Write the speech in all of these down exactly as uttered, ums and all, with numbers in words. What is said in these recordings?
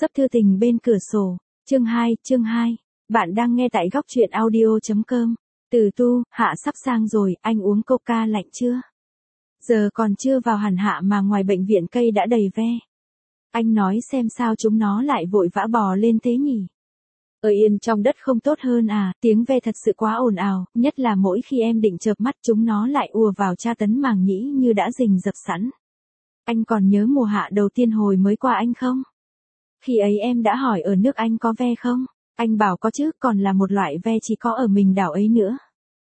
Xấp thư tình bên cửa sổ, chương hai, chương hai. Bạn đang nghe tại góc truyện audio chấm com. Từ tu, hạ sắp sang rồi, anh uống coca lạnh chưa? Giờ còn chưa vào hẳn hạ mà ngoài bệnh viện cây đã đầy ve. Anh nói xem sao chúng nó lại vội vã bò lên thế nhỉ? Ở yên trong đất không tốt hơn à, tiếng ve thật sự quá ồn ào, nhất là mỗi khi em định chợp mắt chúng nó lại ùa vào tra tấn màng nhĩ như đã rình rập sẵn. Anh còn nhớ mùa hạ đầu tiên hồi mới qua anh không? Khi ấy em đã hỏi ở nước Anh có ve không? Anh bảo có chứ, còn là một loại ve chỉ có ở mình đảo ấy nữa.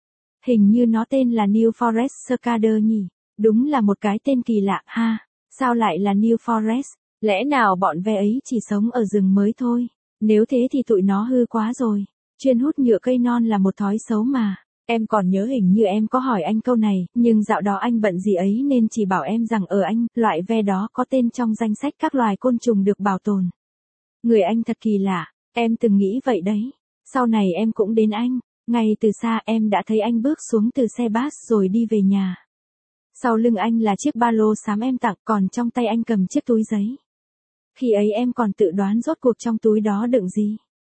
Hình như nó tên là New Forest Cicada nhỉ? Đúng là một cái tên kỳ lạ ha. Sao lại là New Forest? Lẽ nào bọn ve ấy chỉ sống ở rừng mới thôi? Nếu thế thì tụi nó hư quá rồi. Chuyên hút nhựa cây non là một thói xấu mà. Em còn nhớ hình như em có hỏi anh câu này, nhưng dạo đó anh bận gì ấy nên chỉ bảo em rằng ở Anh, loại ve đó có tên trong danh sách các loài côn trùng được bảo tồn. Người Anh thật kỳ lạ, em từng nghĩ vậy đấy. Sau này em cũng đến Anh, ngay từ xa em đã thấy anh bước xuống từ xe bus rồi đi về nhà. Sau lưng anh là chiếc ba lô xám em tặng, còn trong tay anh cầm chiếc túi giấy. Khi ấy em còn tự đoán rốt cuộc trong túi đó đựng gì.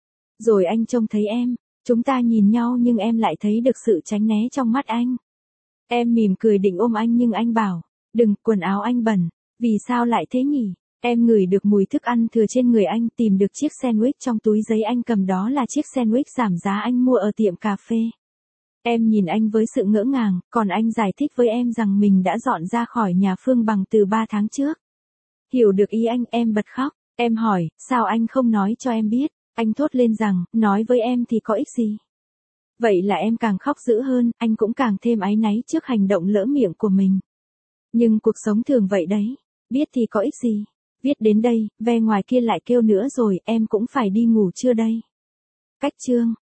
Rồi anh trông thấy em, chúng ta nhìn nhau nhưng em lại thấy được sự tránh né trong mắt anh. Em mỉm cười định ôm anh nhưng anh bảo, đừng, quần áo anh bẩn. Vì sao lại thế nhỉ? Em ngửi được mùi thức ăn thừa trên người anh, tìm được chiếc sandwich trong túi giấy anh cầm, đó là chiếc sandwich giảm giá anh mua ở tiệm cà phê. Em nhìn anh với sự ngỡ ngàng, còn anh giải thích với em rằng mình đã dọn ra khỏi nhà Phương Bằng từ ba tháng trước. Hiểu được ý anh, em bật khóc. Em hỏi, sao anh không nói cho em biết? Anh thốt lên rằng, nói với em thì có ích gì? Vậy là em càng khóc dữ hơn, anh cũng càng thêm áy náy trước hành động lỡ miệng của mình. Nhưng cuộc sống thường vậy đấy, biết thì có ích gì? Viết đến đây, ve ngoài kia lại kêu nữa rồi, em cũng phải đi ngủ chưa đây? Cách chương.